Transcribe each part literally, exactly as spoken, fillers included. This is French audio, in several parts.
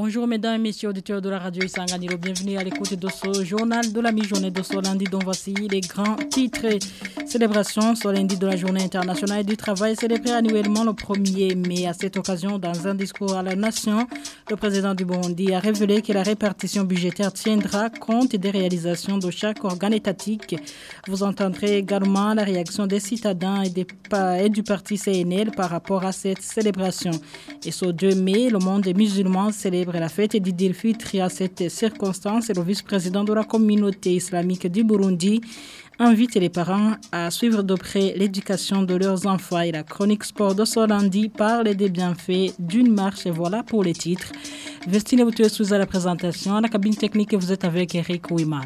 Bonjour mesdames et messieurs auditeurs de la radio Isanganiro, bienvenue à l'écoute de ce journal de la mi-journée de ce lundi dont voici les grands titres. Célébration ce lundi de la journée internationale du travail célébrée annuellement le premier mai. À cette occasion, dans un discours à la nation, le président du Burundi a révélé que la répartition budgétaire tiendra compte des réalisations de chaque organe étatique. Vous entendrez également la réaction des citadins et, des, et du parti C N L par rapport à cette célébration. Et ce deux mai, le monde des musulmans célèbre la fête d'Eid el-Fitr. À cette circonstance, le vice-président de la communauté islamique du Burundi invite les parents à suivre de près l'éducation de leurs enfants. Et la chronique sport de ce lundi parle des bienfaits d'une marche. Et voilà pour les titres. Vestine Boutué sous à la présentation. À la cabine technique, vous êtes avec Eric Ouiman.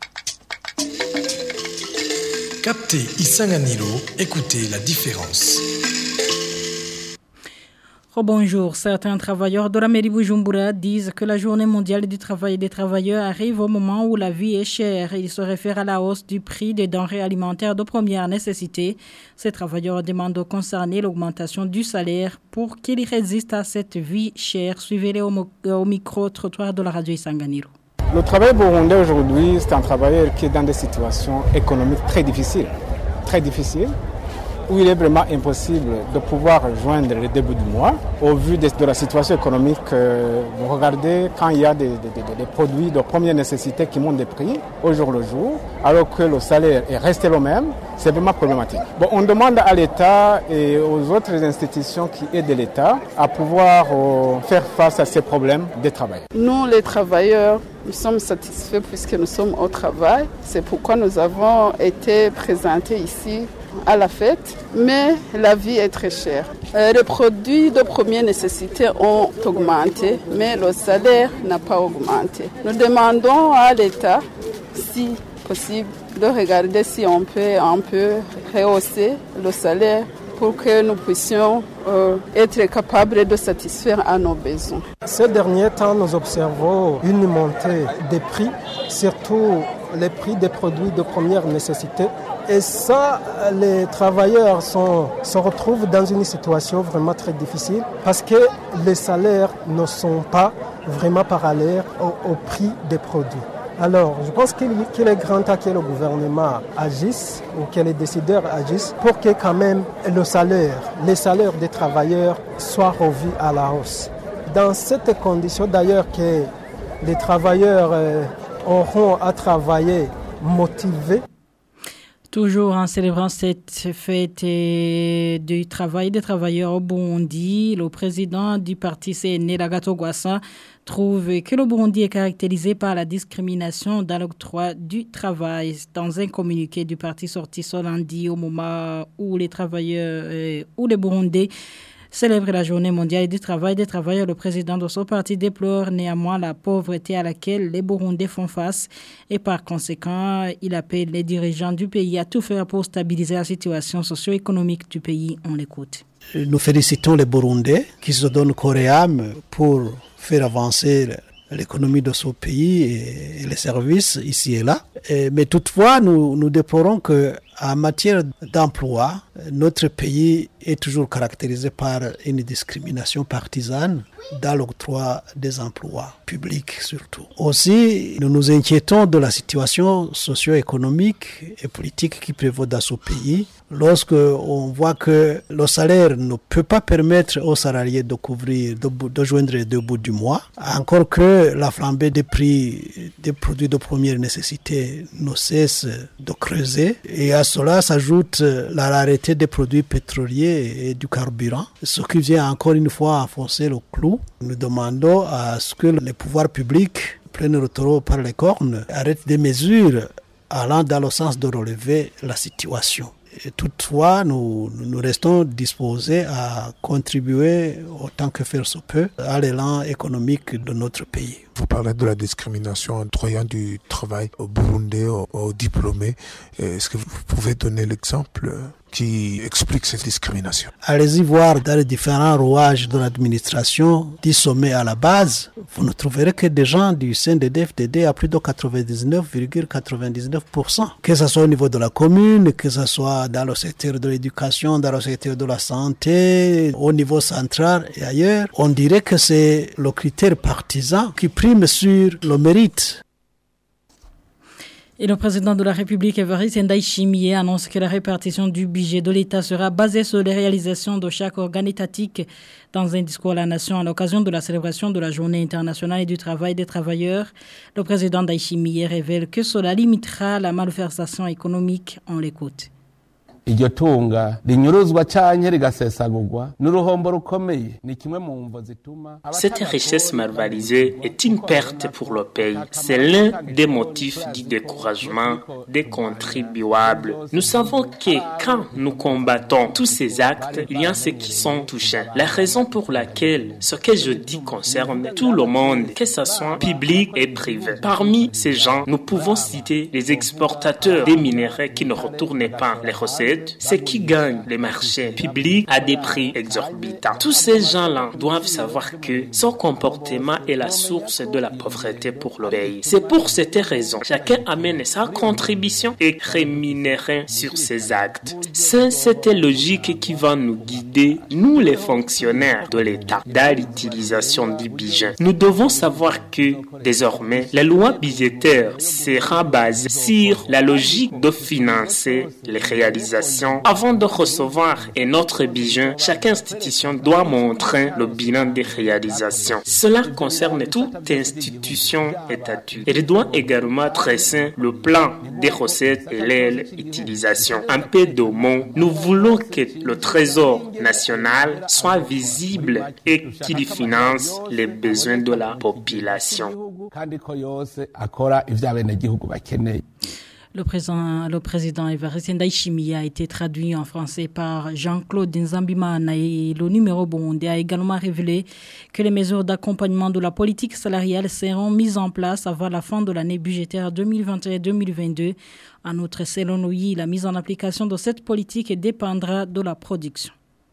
Captez Isanganiro, écoutez la différence. Oh, bonjour. Certains travailleurs de la mairie Bujumbura disent que la journée mondiale du travail des travailleurs arrive au moment où la vie est chère. Ils se réfèrent à la hausse du prix des denrées alimentaires de première nécessité. Ces travailleurs demandent aux concernés l'augmentation du salaire pour qu'ils résistent à cette vie chère. Suivez-les au, au micro-trottoir de la radio Isanganiro. Le travail burundais aujourd'hui, c'est un travailleur qui est dans des situations économiques très difficiles. Très difficiles. Où il est vraiment impossible de pouvoir joindre le début du mois. Au vu de, de la situation économique, euh, vous regardez quand il y a des, des, des produits de première nécessité qui montent des prix au jour le jour, alors que le salaire est resté le même, c'est vraiment problématique. Bon, on demande à l'État et aux autres institutions qui aident l'État à pouvoir euh, faire face à ces problèmes des travailleurs. Nous, les travailleurs, nous sommes satisfaits puisque nous sommes au travail. C'est pourquoi nous avons été présentés ici à la fête, mais la vie est très chère. Euh, les produits de première nécessité ont augmenté, mais le salaire n'a pas augmenté. Nous demandons à l'État, si possible, de regarder si on peut un peu rehausser le salaire pour que nous puissions euh, être capables de satisfaire à nos besoins. Ces derniers temps, nous observons une montée des prix, surtout les prix des produits de première nécessité. Et ça, les travailleurs sont, se retrouvent dans une situation vraiment très difficile parce que les salaires ne sont pas vraiment parallèles au, au prix des produits. Alors, je pense qu'il, qu'il est grand temps que le gouvernement agisse ou que les décideurs agissent pour que quand même le salaire, les salaires des travailleurs soient revus à la hausse. Dans cette condition d'ailleurs que les travailleurs euh, auront à travailler motivés. Toujours en célébrant cette fête du travail des travailleurs au Burundi, le président du parti C N L, Agathon Rwasa, trouve que le Burundi est caractérisé par la discrimination dans l'octroi du travail. Dans un communiqué du parti sorti ce lundi au moment où les travailleurs, euh, où les Burundais célèbre la journée mondiale du travail des travailleurs, le président de ce parti déplore néanmoins la pauvreté à laquelle les Burundais font face et par conséquent, il appelle les dirigeants du pays à tout faire pour stabiliser la situation socio-économique du pays. On l'écoute. Nous félicitons les Burundais qui se donnent corps et âme pour faire avancer l'économie de ce pays et les services ici et là. Et, mais toutefois, nous, nous déplorons qu'en matière d'emploi, notre pays est toujours caractérisé par une discrimination partisane dans l'octroi des emplois publics surtout. Aussi, nous nous inquiétons de la situation socio-économique et politique qui prévaut dans ce pays. Lorsque on voit que le salaire ne peut pas permettre aux salariés de couvrir, de, de joindre les deux bouts du mois, encore que la flambée des prix des produits de première nécessité ne cesse de creuser. Et à cela s'ajoute la rareté des produits pétroliers et du carburant, ce qui vient encore une fois enfoncer le clou. Nous demandons à ce que les pouvoirs publics prennent le taureau par les cornes, arrêtent des mesures allant dans le sens de relever la situation. Et toutefois, nous, nous restons disposés à contribuer autant que faire se peut à l'élan économique de notre pays. Vous parlez de la discrimination octroyant du travail aux Burundais, aux, aux diplômés. Est-ce que vous pouvez donner l'exemple? qui expliquent cette discrimination. Allez-y voir dans les différents rouages de l'administration, du sommet à la base, vous ne trouverez que des gens du C N D D F D D à plus de quatre-vingt-dix-neuf virgule quatre-vingt-dix-neuf pour cent. Que ce soit au niveau de la commune, que ce soit dans le secteur de l'éducation, dans le secteur de la santé, au niveau central et ailleurs, on dirait que c'est le critère partisan qui prime sur le mérite. Et le président de la République, Évariste Ndayishimiye, annonce que la répartition du budget de l'État sera basée sur les réalisations de chaque organe étatique. Dans un discours à la nation à l'occasion de la célébration de la Journée internationale du travail des travailleurs, le président Ndayishimiye révèle que cela limitera la malversation économique. On l'écoute. iryo tunga rinyuruzwa canke rigasesagurwa n'uruhombo rukomeye ni kimwe mu mvo zituma. Cette richesse malversée est une perte pour le pays. C'est l'un des motifs du découragement des contribuables. Nous savons que quand nous combattons tous ces actes, il y a ceux qui sont touchés. La raison pour laquelle ce que je dis concerne tout le monde, que ce soit public et privé. Parmi ces gens, nous pouvons citer les exportateurs des minerais qui ne retournent pas les recettes, ceux qui gagnent les marchés publics à des prix exorbitants. Tous ces gens-là doivent savoir que ce comportement est la source de la pauvreté pour le pays. C'est pour cette raison, chacun amène sa contribution et rémunéré sur ses actes. C'est cette logique qui va nous guider, nous les fonctionnaires de l'État, dans l'utilisation du budget. Nous devons savoir que, désormais, la loi budgétaire sera basée sur la logique de financer les réalisations. Avant de recevoir un autre budget, chaque institution doit montrer le bilan des réalisations. Cela concerne toute institution étatique. Elle doit également tracer le plan des recettes et leur utilisation. Un peu de mots, nous voulons que le Trésor national soit visible et qu'il finance les besoins de la population. Le président, le président Évariste Ndayishimiye a été traduit en français par Jean-Claude Nzambimana et le numéro burundais a également révélé que les mesures d'accompagnement de la politique salariale seront mises en place avant la fin de l'année budgétaire deux mille vingt et un deux mille vingt-deux. En outre, selon lui, la mise en application de cette politique dépendra de la production.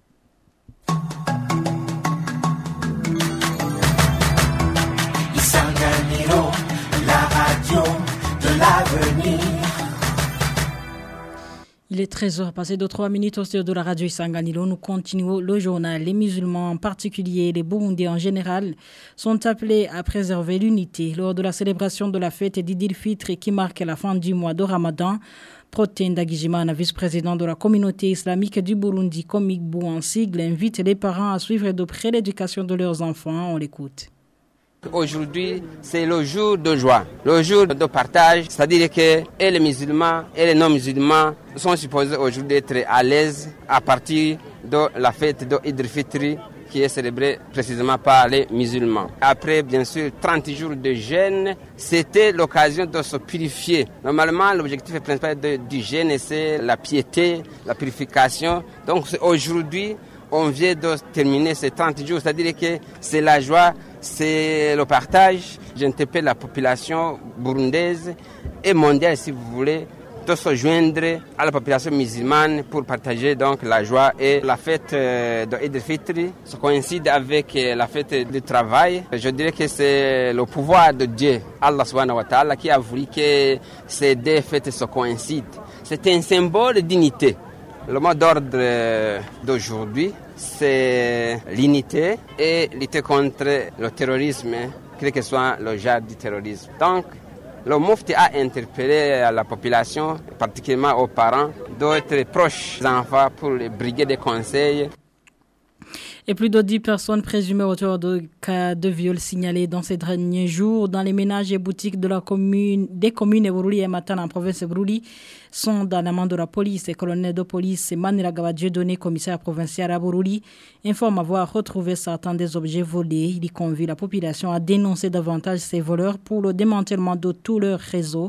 Isanganiro, la radio de l'avenir. Il est treize heures, passé de trois minutes au studio de la radio Isanganiro. Nous continuons le journal. Les musulmans en particulier, les Burundais en général, sont appelés à préserver l'unité lors de la célébration de la fête d'Idil Fitr qui marque la fin du mois de Ramadan. Proté Ndagijimana, vice-président de la communauté islamique du Burundi, Comic Bou en sigle, invite les parents à suivre de près l'éducation de leurs enfants. On l'écoute. Aujourd'hui, c'est le jour de joie, le jour de partage, c'est-à-dire que et les musulmans et les non-musulmans sont supposés aujourd'hui être à l'aise à partir de la fête de Eid al-Fitr qui est célébrée précisément par les musulmans. Après, bien sûr, trente jours de jeûne, c'était l'occasion de se purifier. Normalement, l'objectif principal de, du jeûne, c'est la piété, la purification. Donc aujourd'hui, on vient de terminer ces trente jours, c'est-à-dire que c'est la joie, c'est le partage. J'interpelle la population burundaise et mondiale, si vous voulez, de se joindre à la population musulmane pour partager donc la joie. Et la fête de Eid al-Fitr se coïncide avec la fête du travail. Je dirais que c'est le pouvoir de Dieu, Allah subhanahu wa ta'ala, qui a voulu que ces deux fêtes se coïncident. C'est un symbole d'unité. Le mot d'ordre d'aujourd'hui, c'est l'unité et lutter contre le terrorisme, quel que soit le genre du terrorisme. Donc, le Mufti a interpellé la population, particulièrement aux parents, d'être proches des enfants pour les briguer des conseils. Et plus de dix personnes présumées autour de cas de viol signalés dans ces derniers jours dans les ménages et boutiques de la commune, des communes Bururi et Matana en province de Bururi sont dans la main de la police. Le colonel de police Manira Gabadje, donné commissaire provincial à Bururi, informe avoir retrouvé certains des objets volés. Il convie la population à dénoncer davantage ces voleurs pour le démantèlement de tout leur réseau.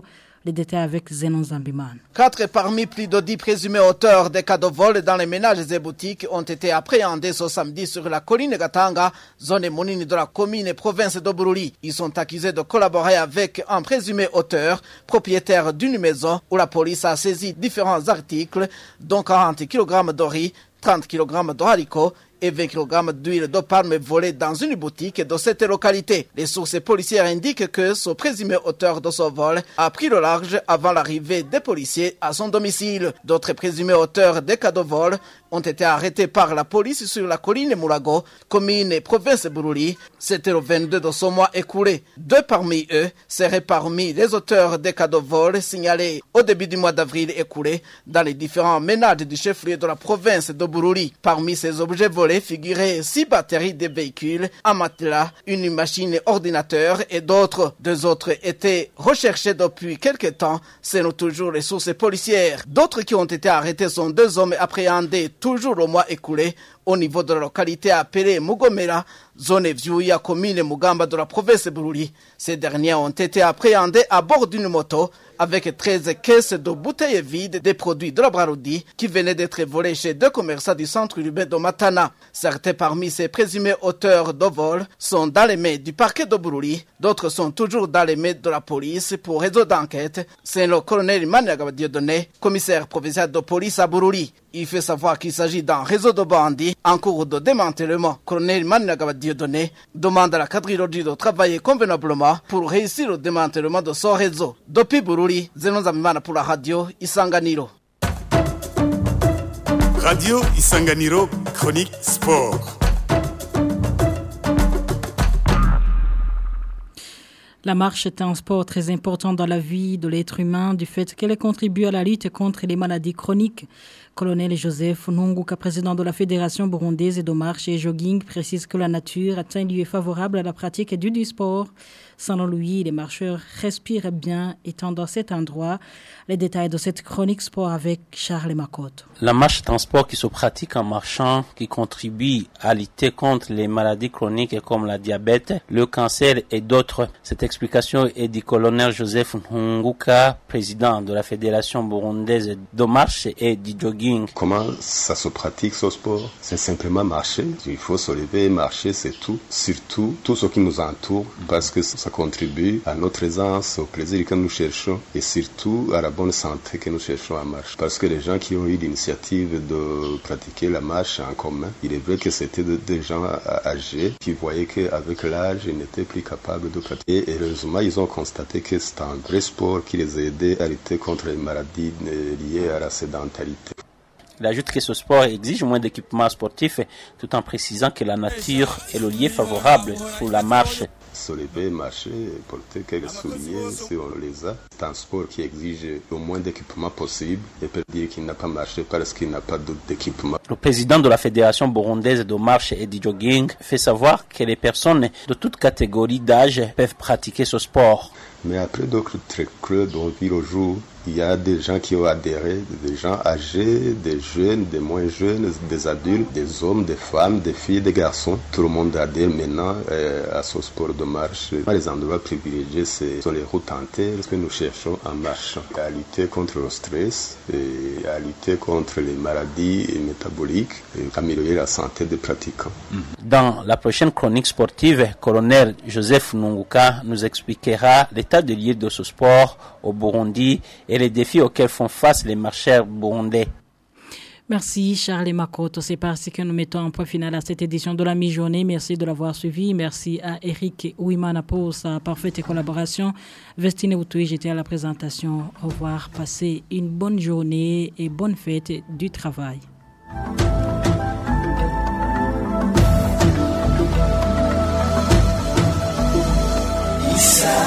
Les détails avec Zenon Zambiman. Quatre parmi plus de dix présumés auteurs des cas de vol dans les ménages et boutiques ont été appréhendés ce samedi sur la colline Gatanga, zone monine de la commune et province de Bururi. Ils sont accusés de collaborer avec un présumé auteur, propriétaire d'une maison où la police a saisi différents articles, dont quarante kilogrammes de riz, trente kilogrammes de haricots et vingt kilogrammes d'huile de palme volée dans une boutique de cette localité. Les sources policières indiquent que ce présumé auteur de ce vol a pris le large avant l'arrivée des policiers à son domicile. D'autres présumés auteurs des cas de vol ont été arrêtés par la police sur la colline Moulago, commune et province Bururi. C'était le vingt-deux de ce mois écoulé. Deux parmi eux seraient parmi les auteurs des cas de vol signalés au début du mois d'avril écoulé dans les différents ménages du chef-lieu de la province de Bururi. Parmi ces objets volés figuraient six batteries de véhicules, un matelas, une machine ordinateur et d'autres. Deux autres étaient recherchés depuis quelque temps, selon toujours les sources policières. D'autres qui ont été arrêtés sont deux hommes appréhendés toujours au mois écoulé au niveau de la localité appelée Mugomera, zone Viouya, commune Mugamba de la province Bururi. Ces derniers ont été appréhendés à bord d'une moto avec treize caisses de bouteilles vides des produits de la Brarudi qui venaient d'être volés chez deux commerçants du centre urbain de Matana. Certains parmi ces présumés auteurs de vol sont dans les mains du parquet de Bururi, d'autres sont toujours dans les mains de la police pour réseau d'enquête. C'est le colonel Maniagaba Dieudonné, commissaire provincial de police à Bururi. Il fait savoir qu'il s'agit d'un réseau de bandits en cours de démantèlement. Colonel Maniagaba Dieudonné demande à la quadrilogie de travailler convenablement pour réussir le démantèlement de ce réseau. Depuis Bururi, Zenon Zamimana pour la radio Isanganiro. Radio Isanganiro, chronique sport. La marche est un sport très important dans la vie de l'être humain du fait qu'elle contribue à la lutte contre les maladies chroniques. Colonel Joseph Nunguka, président de la Fédération burundaise de marche et jogging, précise que la nature est un lieu favorable à la pratique du, du sport. Selon lui, les marcheurs respirent bien étant dans cet endroit. Les détails de cette chronique sport avec Charles Makoto. La marche est un sport qui se pratique en marchant, qui contribue à lutter contre les maladies chroniques comme la diabète, le cancer et d'autres. Cette explication est du colonel Joseph Nunguka, président de la Fédération burundaise de marche et du jogging. Comment ça se pratique ce sport? C'est simplement marcher. Il faut se lever et marcher, c'est tout. Surtout, tout ce qui nous entoure, parce que ça contribue à notre aisance, au plaisir que nous cherchons et surtout à la bonne santé que nous cherchons à marcher. Parce que les gens qui ont eu l'initiative de pratiquer la marche en commun, il est vrai que c'était des gens âgés qui voyaient qu'avec l'âge, ils n'étaient plus capables de pratiquer. Et heureusement, ils ont constaté que c'était un vrai sport qui les aidait à lutter contre les maladies liées à la sédentarité. Il ajoute que ce sport exige moins d'équipements sportifs tout en précisant que la nature est le lieu favorable pour la marche. Se lever, marcher, porter quelques souliers si on les a. C'est un sport qui exige le moins d'équipements possible et peut dire qu'il n'a pas marché parce qu'il n'a pas d'équipement. Le président de la Fédération burundaise de marche et du jogging fait savoir que les personnes de toute catégorie d'âge peuvent pratiquer ce sport. Mais après d'autres clubs on vit au jour, il y a des gens qui ont adhéré, des gens âgés, des jeunes, des moins jeunes, des adultes, des hommes, des femmes, des filles, des garçons. Tout le monde adhère maintenant euh, à ce sport de marche. Les endroits privilégiés, ce sont les routes entières que nous cherchons en marchant. À lutter contre le stress, et à lutter contre les maladies métaboliques et améliorer la santé des pratiquants. Dans la prochaine chronique sportive, colonel Joseph Nunguka nous expliquera l'état de lieu de ce sport au Burundi et les défis auxquels font face les marcheurs burundais. Merci Charles Makoto. C'est parti que nous mettons un point final à cette édition de la mi-journée. Merci de l'avoir suivi. Merci à Eric Ouimana pour sa parfaite collaboration. Vestine Outoui, j'étais à la présentation. Au revoir. Passez une bonne journée et bonne fête du travail. Isa.